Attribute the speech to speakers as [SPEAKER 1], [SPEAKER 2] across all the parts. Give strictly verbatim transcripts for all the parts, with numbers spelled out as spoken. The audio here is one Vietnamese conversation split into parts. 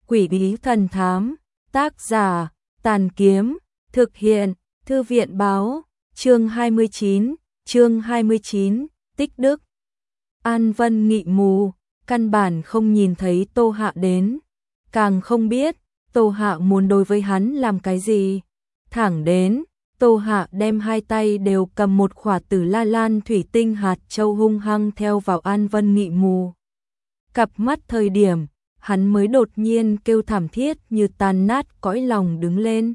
[SPEAKER 1] Quỷ bí thần thám, tác giả, Tàn Kiếm, thực hiện, Thư viện báo, chương hai mươi chín, chương hai mươi chín, tích đức. An Vân Nghị mù, căn bản không nhìn thấy Tô Hạ đến, càng không biết Tô Hạ muốn đối với hắn làm cái gì. Thẳng đến, Tô Hạ đem hai tay đều cầm một khỏa Tử La Lan thủy tinh hạt châu hung hăng theo vào An Vân Nghị mù. Cặp mắt thời điểm, hắn mới đột nhiên kêu thảm thiết như tan nát cõi lòng đứng lên.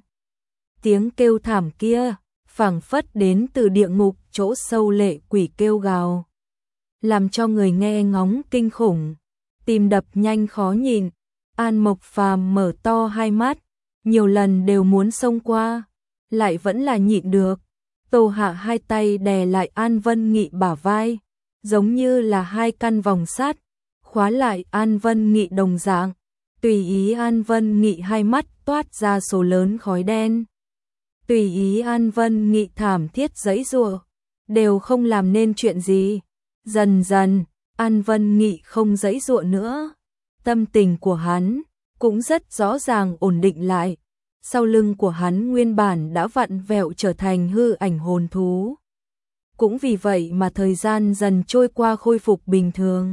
[SPEAKER 1] Tiếng kêu thảm kia, phảng phất đến từ địa ngục chỗ sâu lệ quỷ kêu gào, làm cho người nghe ngóng kinh khủng, tim đập nhanh khó nhịn. An Mộc Phàm mở to hai mắt, nhiều lần đều muốn xông qua, lại vẫn là nhịn được. Tô Hạ hai tay đè lại An Vân Nghị bả vai, giống như là hai căn vòng sắt, khóa lại An Vân Nghị đồng dạng. Tùy ý An Vân Nghị hai mắt toát ra số lớn khói đen. Tùy ý An Vân Nghị thảm thiết giãy giụa, đều không làm nên chuyện gì. Dần dần, An Vân Nghị không giãy giụa nữa. Tâm tình của hắn cũng rất rõ ràng ổn định lại. Sau lưng của hắn nguyên bản đã vặn vẹo trở thành hư ảnh hồn thú. Cũng vì vậy mà thời gian dần trôi qua khôi phục bình thường.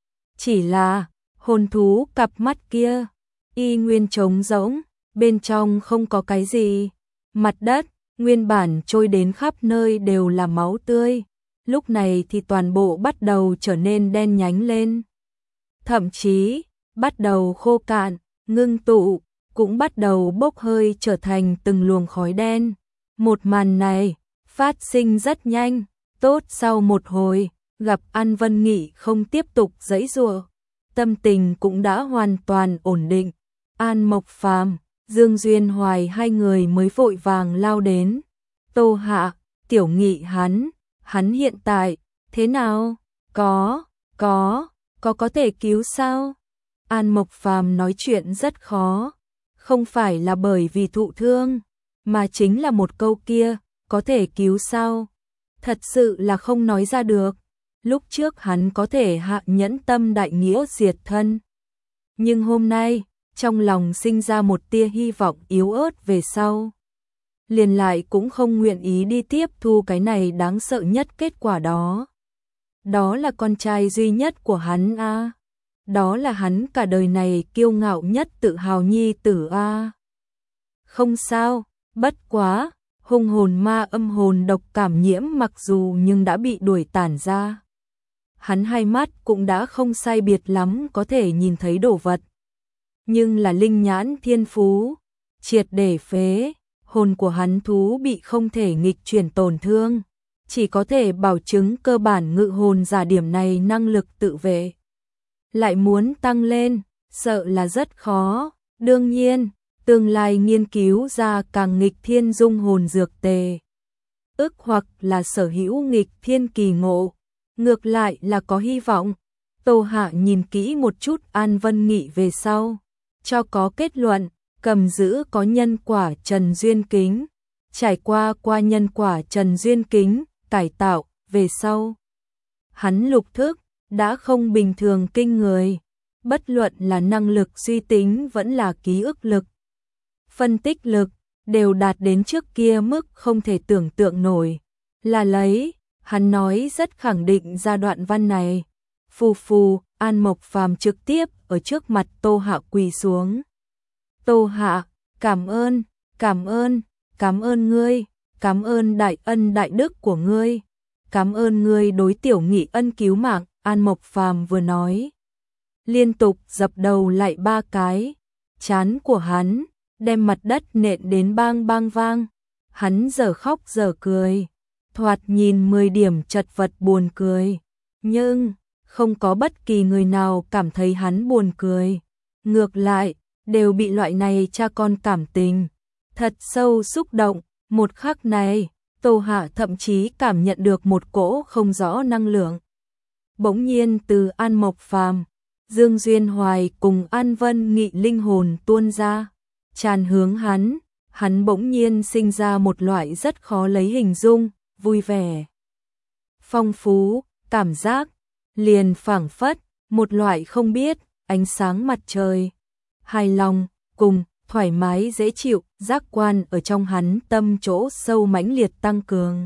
[SPEAKER 1] Chỉ là, hồn thú cặp mắt kia, y nguyên trống rỗng, bên trong không có cái gì. Mặt đất, nguyên bản trôi đến khắp nơi đều là máu tươi, lúc này thì toàn bộ bắt đầu trở nên đen nhánh lên. Thậm chí, bắt đầu khô cạn, ngưng tụ, cũng bắt đầu bốc hơi trở thành từng luồng khói đen. Một màn này, phát sinh rất nhanh, tốt sau một hồi, gặp An Vân Nghị không tiếp tục giãy giụa, tâm tình cũng đã hoàn toàn ổn định. An Mộc Phàm, Dương Duyên Hoài hai người mới vội vàng lao đến. Tô Hạ, Tiểu Nghị hắn, hắn hiện tại, thế nào? Có, có, có có thể cứu sao? An Mộc Phàm nói chuyện rất khó, không phải là bởi vì thụ thương, mà chính là một câu kia, có thể cứu sao? Thật sự là không nói ra được. Lúc trước hắn có thể hạ nhẫn tâm đại nghĩa diệt thân, nhưng hôm nay, trong lòng sinh ra một tia hy vọng yếu ớt về sau. Liền lại cũng không nguyện ý đi tiếp thu cái này đáng sợ nhất kết quả đó. Đó là con trai duy nhất của hắn a. À. Đó là hắn cả đời này kiêu ngạo nhất tự hào nhi tử a. À. Không sao, bất quá, hung hồn ma âm hồn độc cảm nhiễm mặc dù nhưng đã bị đuổi tản ra. Hắn hai mắt cũng đã không sai biệt lắm có thể nhìn thấy đồ vật. Nhưng là linh nhãn thiên phú, triệt để phế, hồn của hắn thú bị không thể nghịch chuyển tổn thương, chỉ có thể bảo chứng cơ bản ngự hồn giả điểm này năng lực tự vệ. Lại muốn tăng lên, sợ là rất khó, đương nhiên, tương lai nghiên cứu ra càng nghịch thiên dung hồn dược tề. Ức hoặc là sở hữu nghịch thiên kỳ ngộ, ngược lại là có hy vọng. Tô Hạ nhìn kỹ một chút An Vân Nghị về sau, cho có kết luận, cầm giữ có nhân quả Trần Duyên Kính, trải qua qua nhân quả Trần Duyên Kính, cải tạo, về sau. Hắn lục thức, đã không bình thường kinh người, bất luận là năng lực suy tính vẫn là ký ức lực, phân tích lực, đều đạt đến trước kia mức không thể tưởng tượng nổi. Là lấy, hắn nói rất khẳng định ra đoạn văn này. Phù phù, An Mộc Phàm trực tiếp ở trước mặt Tô Hạ quỳ xuống. Tô Hạ, cảm ơn, cảm ơn, cảm ơn ngươi, cảm ơn đại ân đại đức của ngươi, cảm ơn ngươi đối Tiểu Nghị ân cứu mạng. An Mộc Phàm vừa nói, liên tục dập đầu lại ba cái, trán của hắn, đem mặt đất nện đến bang bang vang. Hắn giờ khóc giờ cười, thoạt nhìn mười điểm chật vật buồn cười, nhưng không có bất kỳ người nào cảm thấy hắn buồn cười. Ngược lại, đều bị loại này cha con cảm tình thật sâu xúc động. Một khắc này, Tô Hạ thậm chí cảm nhận được một cỗ không rõ năng lượng. Bỗng nhiên từ An Mộc Phàm, Dương Duyên Hoài cùng An Vân Nghị linh hồn tuôn ra, tràn hướng hắn. Hắn bỗng nhiên sinh ra một loại rất khó lấy hình dung, vui vẻ, phong phú, cảm giác, liền phảng phất, một loại không biết, ánh sáng mặt trời. hài lòng, cùng, thoải mái dễ chịu, giác quan ở trong hắn tâm chỗ sâu mãnh liệt tăng cường.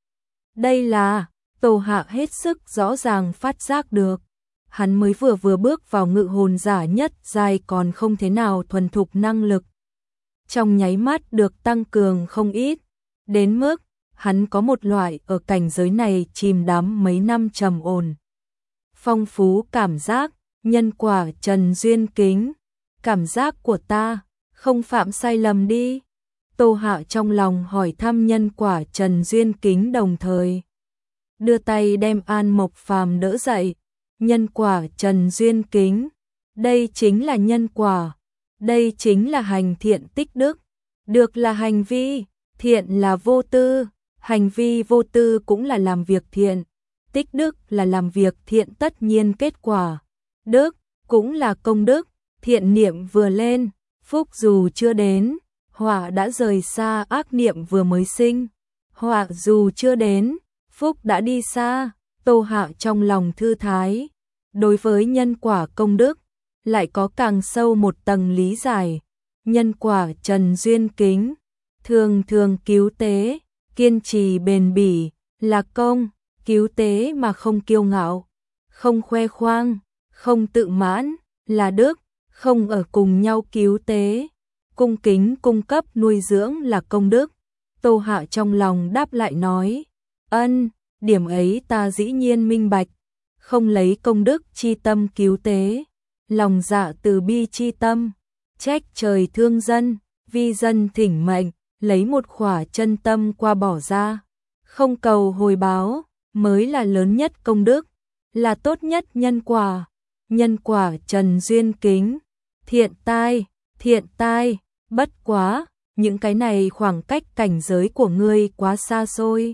[SPEAKER 1] Đây là, Tô Hạ hết sức rõ ràng phát giác được. Hắn mới vừa vừa bước vào ngự hồn giả nhất giai còn không thế nào thuần thục năng lực. Trong nháy mắt được tăng cường không ít, đến mức hắn có một loại ở cảnh giới này chìm đắm mấy năm trầm ổn. Phong phú cảm giác, nhân quả Trần Duyên Kính, cảm giác của ta, không phạm sai lầm đi. Tô Hạ trong lòng hỏi thăm nhân quả Trần Duyên Kính đồng thời đưa tay đem An Mộc Phàm đỡ dậy. Nhân quả Trần Duyên Kính, đây chính là nhân quả, đây chính là hành thiện tích đức, được là hành vi, thiện là vô tư, hành vi vô tư cũng là làm việc thiện, tích đức là làm việc thiện tất nhiên kết quả, đức cũng là công đức, thiện niệm vừa lên, phúc dù chưa đến, họa đã rời xa, ác niệm vừa mới sinh, họa dù chưa đến, phúc đã đi xa. Tô Hạ trong lòng thư thái, đối với nhân quả công đức, lại có càng sâu một tầng lý giải. Nhân quả Trần Duyên Kính, thường thường cứu tế, kiên trì bền bỉ, là công, cứu tế mà không kiêu ngạo, không khoe khoang, không tự mãn, là đức, không ở cùng nhau cứu tế, cung kính cung cấp nuôi dưỡng là công đức. Tô Hạ trong lòng đáp lại nói, ân, điểm ấy ta dĩ nhiên minh bạch, không lấy công đức chi tâm cứu tế, lòng dạ từ bi chi tâm, trách trời thương dân, vi dân thỉnh mệnh, lấy một khỏa chân tâm qua bỏ ra, không cầu hồi báo, mới là lớn nhất công đức, là tốt nhất nhân quả. Nhân quả Trần Duyên Kính, thiện tai, thiện tai, bất quá, những cái này khoảng cách cảnh giới của ngươi quá xa xôi.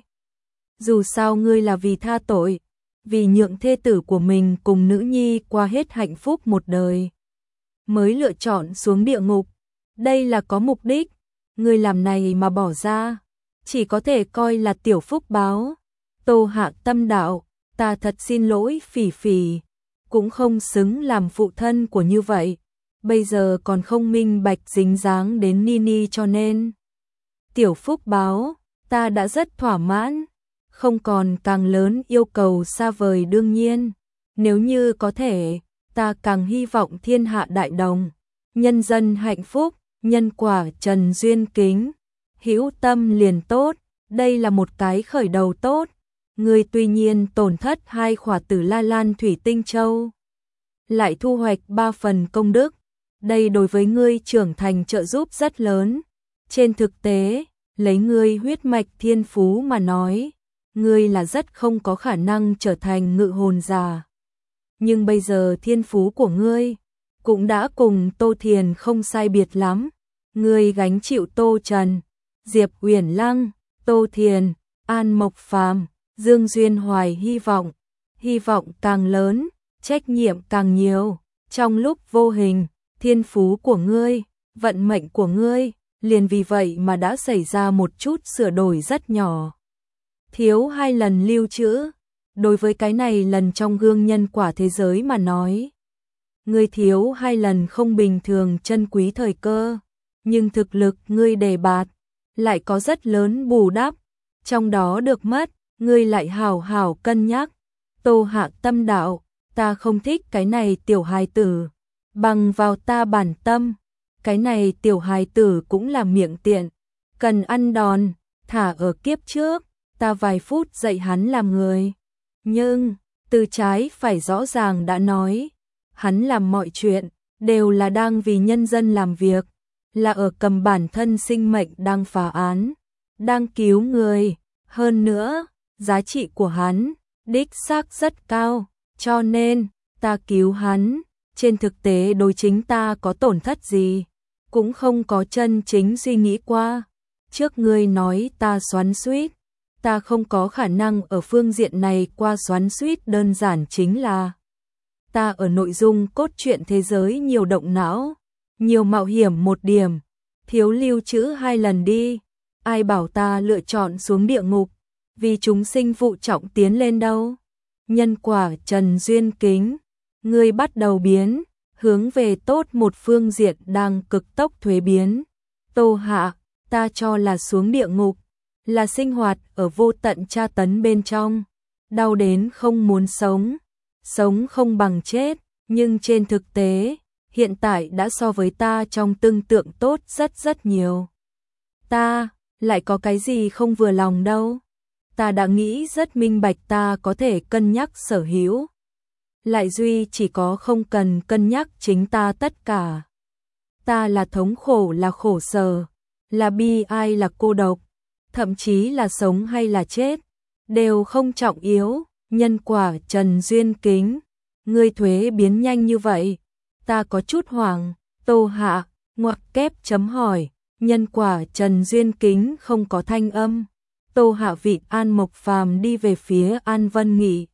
[SPEAKER 1] Dù sao ngươi là vì tha tội, vì nhượng thê tử của mình cùng nữ nhi qua hết hạnh phúc một đời, mới lựa chọn xuống địa ngục. Đây là có mục đích, ngươi làm này mà bỏ ra, chỉ có thể coi là tiểu phúc báo. Tô Hạ tâm đạo, ta thật xin lỗi Phỉ Phỉ, cũng không xứng làm phụ thân của như vậy, bây giờ còn không minh bạch dính dáng đến Nini cho nên. Tiểu phúc báo, ta đã rất thỏa mãn, không còn càng lớn yêu cầu xa vời đương nhiên, nếu như có thể, ta càng hy vọng thiên hạ đại đồng, nhân dân hạnh phúc, nhân quả Trần Duyên Kính, hữu tâm liền tốt, đây là một cái khởi đầu tốt. Ngươi tuy nhiên tổn thất hai khỏa Tử La Lan Thủy Tinh Châu, lại thu hoạch ba phần công đức, đây đối với ngươi trưởng thành trợ giúp rất lớn. Trên thực tế, lấy ngươi huyết mạch thiên phú mà nói, ngươi là rất không có khả năng trở thành ngự hồn giả. Nhưng bây giờ thiên phú của ngươi cũng đã cùng Tô Thiền không sai biệt lắm. Ngươi gánh chịu Tô Trần, Diệp Uyển Lăng, Tô Thiền, An Mộc Phàm, Dương Duyên Hoài hy vọng, hy vọng càng lớn, trách nhiệm càng nhiều. Trong lúc vô hình, thiên phú của ngươi, vận mệnh của ngươi, liền vì vậy mà đã xảy ra một chút sửa đổi rất nhỏ. Thiếu hai lần lưu trữ, đối với cái này lần trong gương nhân quả thế giới mà nói. Ngươi thiếu hai lần không bình thường chân quý thời cơ, nhưng thực lực ngươi đề bạt, lại có rất lớn bù đắp, trong đó được mất, ngươi lại hảo hảo cân nhắc. Tô Hạ tâm đạo, ta không thích cái này tiểu hài tử, bằng vào ta bản tâm, cái này tiểu hài tử cũng là miệng tiện, cần ăn đòn, thả ở kiếp trước, ta vài phút dạy hắn làm người. Nhưng, từ trái phải rõ ràng đã nói, hắn làm mọi chuyện, đều là đang vì nhân dân làm việc, là ở cầm bản thân sinh mệnh đang phá án, đang cứu người, hơn nữa, giá trị của hắn, đích xác rất cao, cho nên, ta cứu hắn, trên thực tế đối chính ta có tổn thất gì, cũng không có chân chính suy nghĩ qua. Trước ngươi nói ta xoắn xuýt, ta không có khả năng ở phương diện này qua xoắn xuýt, đơn giản chính là ta ở nội dung cốt truyện thế giới nhiều động não, nhiều mạo hiểm một điểm, thiếu lưu trữ hai lần đi, ai bảo ta lựa chọn xuống địa ngục, vì chúng sinh vụ trọng tiến lên đâu. Nhân quả Trần Duyên Kính, ngươi bắt đầu biến, hướng về tốt một phương diện đang cực tốc thuế biến. Tô Hạ, ta cho là xuống địa ngục, là sinh hoạt ở vô tận tra tấn bên trong, đau đến không muốn sống, sống không bằng chết, nhưng trên thực tế, hiện tại đã so với ta trong tưởng tượng tốt rất rất nhiều. Ta, lại có cái gì không vừa lòng đâu. Ta đã nghĩ rất minh bạch ta có thể cân nhắc sở hữu. Lại duy chỉ có không cần cân nhắc chính ta tất cả. Ta là thống khổ là khổ sở, là bi ai là cô độc, thậm chí là sống hay là chết, đều không trọng yếu. Nhân quả Trần Duyên Kính, ngươi thuế biến nhanh như vậy, ta có chút hoảng. Tô Hạ, ngoặc kép chấm hỏi, nhân quả Trần Duyên Kính không có thanh âm. Tô Hạ vịt An Mộc Phàm đi về phía An Vân Nghị.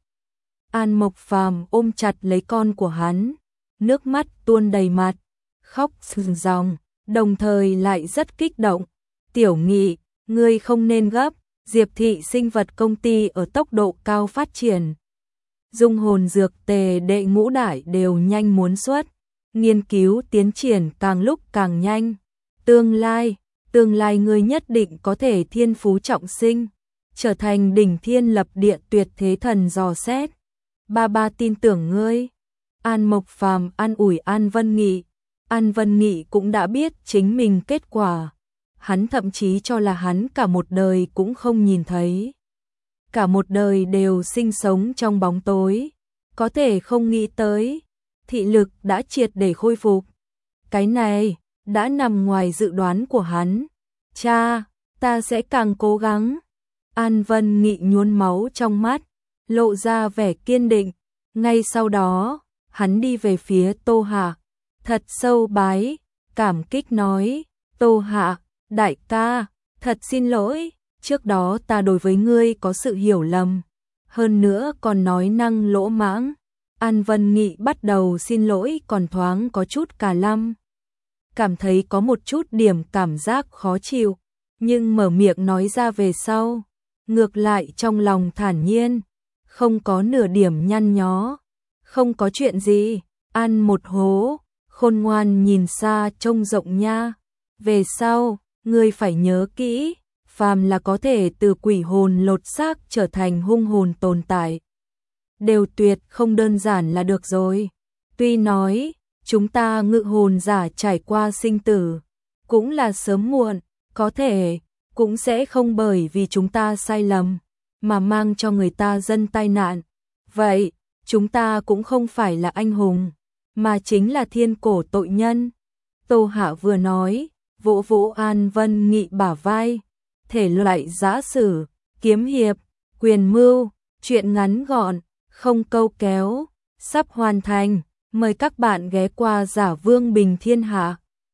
[SPEAKER 1] An Mộc Phàm ôm chặt lấy con của hắn, nước mắt tuôn đầy mặt, khóc ròng ròng, đồng thời lại rất kích động. Tiểu Nghị, ngươi không nên gấp, Diệp thị sinh vật công ty ở tốc độ cao phát triển. Dung hồn dược tề đệ ngũ đại đều nhanh muốn xuất, nghiên cứu tiến triển càng lúc càng nhanh. Tương lai, tương lai ngươi nhất định có thể thiên phú trọng sinh, trở thành đỉnh thiên lập địa tuyệt thế thần dò xét. Ba ba tin tưởng ngươi. An Mộc Phàm an ủi An Vân Nghị. An Vân Nghị cũng đã biết chính mình kết quả. Hắn thậm chí cho là hắn cả một đời cũng không nhìn thấy. Cả một đời đều sinh sống trong bóng tối. Có thể không nghĩ tới, thị lực đã triệt để khôi phục. Cái này đã nằm ngoài dự đoán của hắn. Cha, ta sẽ càng cố gắng. An Vân Nghị nhuốm máu trong mắt, lộ ra vẻ kiên định. Ngay sau đó, hắn đi về phía Tô Hạ, thật sâu bái, cảm kích nói, Tô Hạ, đại ca, thật xin lỗi, trước đó ta đối với ngươi có sự hiểu lầm, hơn nữa còn nói năng lỗ mãng. An Vân Nghị bắt đầu xin lỗi còn thoáng có chút cà lăm, cảm thấy có một chút điểm cảm giác khó chịu, nhưng mở miệng nói ra về sau, ngược lại trong lòng thản nhiên, không có nửa điểm nhăn nhó, không có chuyện gì, ăn một hố, khôn ngoan nhìn xa trông rộng nha, về sau, ngươi phải nhớ kỹ, phàm là có thể từ quỷ hồn lột xác trở thành hung hồn tồn tại, đều tuyệt không đơn giản là được rồi. Tuy nói, chúng ta ngự hồn giả trải qua sinh tử, cũng là sớm muộn, có thể, cũng sẽ không bởi vì chúng ta sai lầm, mà mang cho người ta dân tai nạn. Vậy, chúng ta cũng không phải là anh hùng, mà chính là thiên cổ tội nhân. Tô Hạ vừa nói, vỗ vỗ An Vân Nghị bả vai, thể loại giã sử, kiếm hiệp, quyền mưu, chuyện ngắn gọn, không câu kéo, sắp hoàn thành, mời các bạn ghé qua Giả Vương Bình Thiên Hạ.